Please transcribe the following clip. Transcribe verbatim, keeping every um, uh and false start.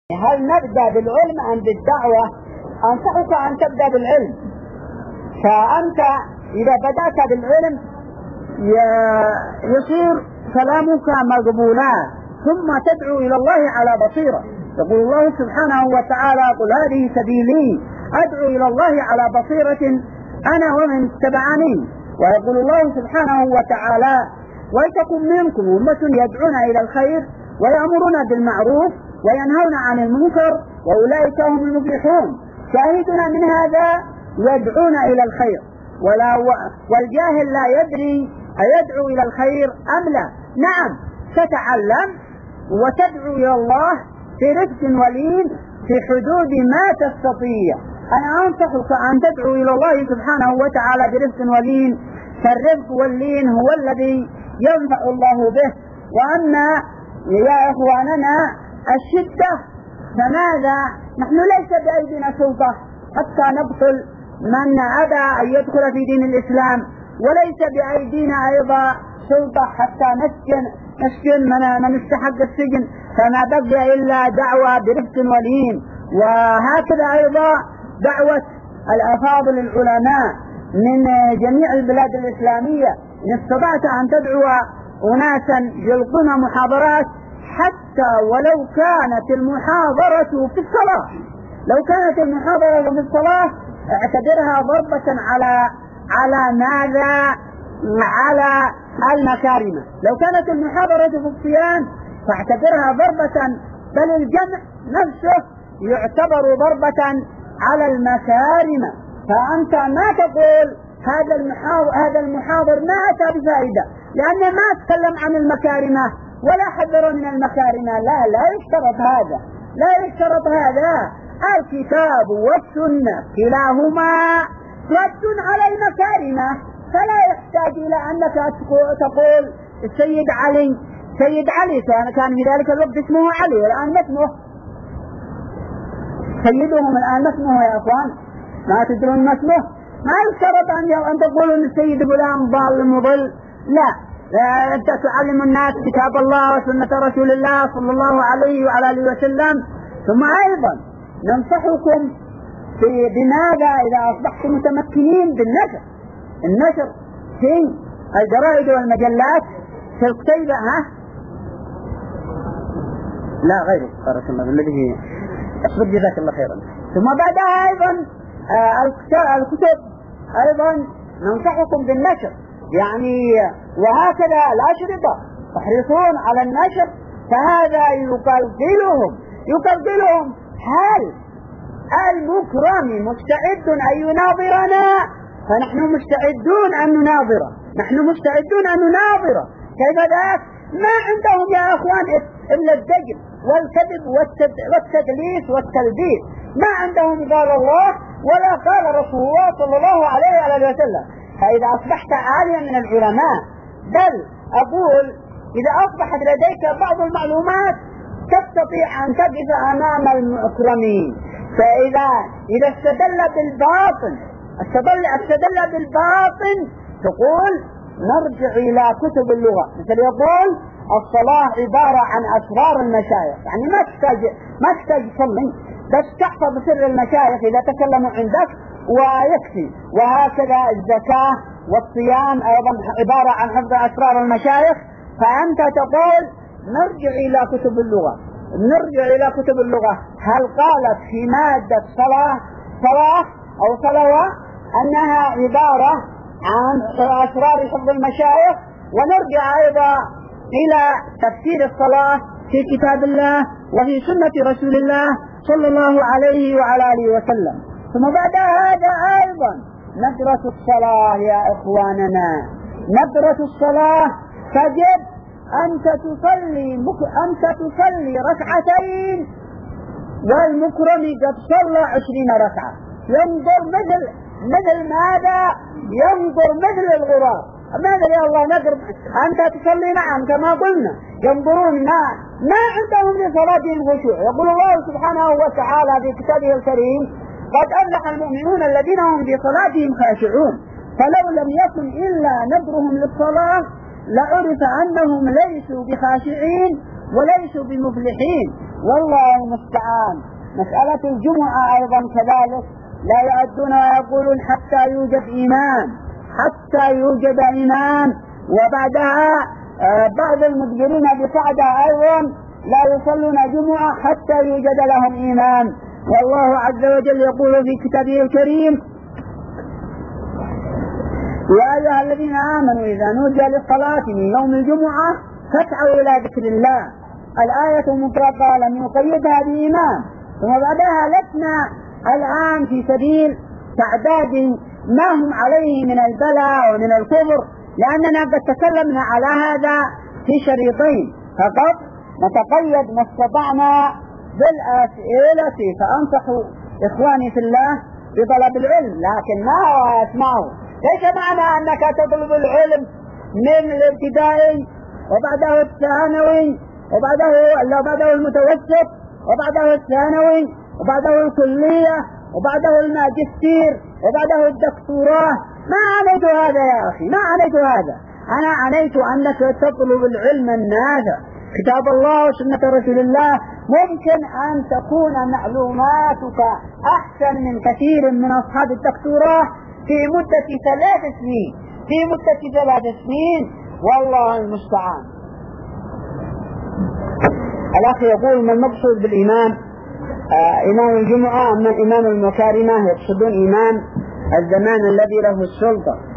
هل نبدأ بالعلم أم بالدعوة؟ أنصحك أن تبدأ بالعلم. فأنت إذا بدأت بالعلم يصير كلامك مقبولا، ثم تدعو إلى الله على بصيرة. يقول الله سبحانه وتعالى: قل هذه سبيلي أدعو إلى الله على بصيرة أنا ومن اتبعني. ويقول الله سبحانه وتعالى: ولتكن منكم أمة يدعون إلى الخير ويأمرون بالمعروف وينهون عن المنكر وأولئك هم المفلحون. شاهدنا من هذا يدعون إلى الخير، ولا والجاهل لا يدري أيدعو إلى الخير أم لا. نعم، تتعلم وتدعو إلى الله في رفق ولين في حدود ما تستطيع. أنا أنصحك أن تدعو إلى الله سبحانه وتعالى برفق ولين، فالرفق واللين هو الذي ينفع الله به. وأما يا إخواننا الشدة فماذا؟ نحن ليس بأيدينا سلطة حتى نبطل من أبى أن يدخل في دين الإسلام، وليس بأيدينا أيضا سلطة حتى نسجن نسجن من, من استحق السجن. فما بقي إلا دعوة برفق ولين. وهكذا أيضا دعوة الأفاضل العلماء من جميع البلاد الإسلامية. إن استطعت أن تدعو أناسا يلقون محاضرات، حتى ولو كانت المحاضرة في الصلاة، لو كانت المحاضرة في الصلاة اعتبرها ضربة على على ماذا؟ على المكارم. لو كانت المحاضرة في الصيام فاعتبرها ضربة، بل الجمع نفسه يعتبر ضربة على المكارم. فأنت ما تقول هذا المحاضر هذا المحاضر ما أتى بفائدة لأنه ما تكلم عن المكارم ولا حذر من المكارم. لا لا يشترط هذا، لا يشترط هذا. الكتاب والسنة كلاهما رد على المكارم، فلا يحتاج إلى أنك تقول السيد علي سيد علي كان كان في ذلك الوقت اسمه علي، الآن ما اسمه سيدهم، الآن ما اسمه يا أخوان، ما تدرون ما اسمه. ما يشترط أن تقولوا أن السيد فلان ضال مضل، لا. أنت تعلم الناس كتاب الله وسنة رسول الله صلى الله عليه وعلى آله وسلم. ثم أيضا ننصحكم في بماذا إذا أصبحتم متمكنين بالنشر، النشر في الجرائد والمجلات في الكتيبة. ها لا غيره بارك الله الذي أصبح جزاك الله خيرا. ثم بعدها أيضا الكتب أيضا ننصحكم بالنشر، يعني وهكذا الأشرطة يحرصون على النشر، فهذا يقلقلهم يقلقلهم هل المكرم مستعد أن يناظرنا؟ فنحن مستعدون أن نناظره، نحن مستعدون أن نناظره. كيف ذاك؟ ما عندهم يا أخوان إلا الدجل والكذب والتدليس والتلبيس، ما عندهم قال الله ولا قال رسول الله صلى الله عليه وآله وسلم. فإذا أصبحت عاليا من العلماء، بل أقول إذا أصبحت لديك بعض المعلومات تستطيع أن تقف أمام المكرمين. فإذا إذا استدل بالباطن استدل, استدل بالباطن تقول نرجع إلى كتب اللغة. مثل يقول الصلاة عبارة عن أسرار المشايخ، يعني ما تحتاج ما تحتاج تصلي، بس تحفظ سر المشايخ إذا تكلموا عندك ويكفي. وهكذا الزكاة والصيام أيضا عبارة عن حفظ أسرار المشايخ. فأنت تقول نرجع إلى كتب اللغة، نرجع إلى كتب اللغة. هل قالت في مادة صلاة صلاة أو صلوة أنها عبارة عن أسرار حفظ المشايخ؟ ونرجع أيضا إلى تفسير الصلاة في كتاب الله وفي سنة رسول الله صلى الله عليه وعلى آله وسلم. ثم بعد هذا أيضا نظرة الصلاة يا إخواننا، نظرة الصلاة تجب أنت تصلي أنت تصلي ركعتين والمكرم قد صلى عشرين ركعة، ينظر مثل مثل ماذا؟ ينظر مثل الغراب. ماذا يا الله نقرب أنت تصلي؟ نعم كما قلنا ينظرون ما ما عندهم لصلاتهم خشوع. يقول الله سبحانه وتعالى في كتابه الكريم: قد أفلح المؤمنون الذين هم في صلاتهم خاشعون. فلو لم يكن إلا نظرهم للصلاة لعرف أنهم ليسوا بخاشعين وليسوا بمفلحين. والله المستعان. مسألة الجمعة أيضا كذلك لا يعدون ويقولون حتى يوجد إمام، حتى يوجد إمام. وبعدها بعض المدبرين بقعدة أيضا لا يصلون جمعة حتى يوجد لهم إمام. والله عز وجل يقول في كتابه الكريم: يا أيها الذين آمنوا إذا نودي للصلاة من يوم الجمعة فاسعوا إلى ذكر الله. الآية مطلقة لم يقيدها بإمام. ثم بعدها لسنا الآن في سبيل تعداد ما هم عليه من البلاء ومن الكفر، لأننا قد تكلمنا على هذا في شريطين فقط. نتقيد ما استطعنا بالأسئلة، فأنصح إخواني في الله بطلب العلم، لكن ما هو أسمعه. ليس معنى أنك تطلب العلم من الابتدائي وبعده الثانوي وبعده وبعده المتوسط وبعده الثانوي وبعده الكلية وبعده الماجستير وبعده الدكتوراه. ما عنيت هذا يا أخي، ما عنيت هذا. أنا عنيت أنك تطلب العلم النافع، كتاب الله وسنة رسول الله. ممكن أن تكون معلوماتك أحسن من كثير من أصحاب الدكتوراه في مدة ثلاث سنين في مدة ثلاث سنين والله المستعان. الأخ يقول: ما المقصود بالإمام؟ آه إمام الجمعة أما إمام المكارمة يقصدون إمام الزمان الذي له السلطة.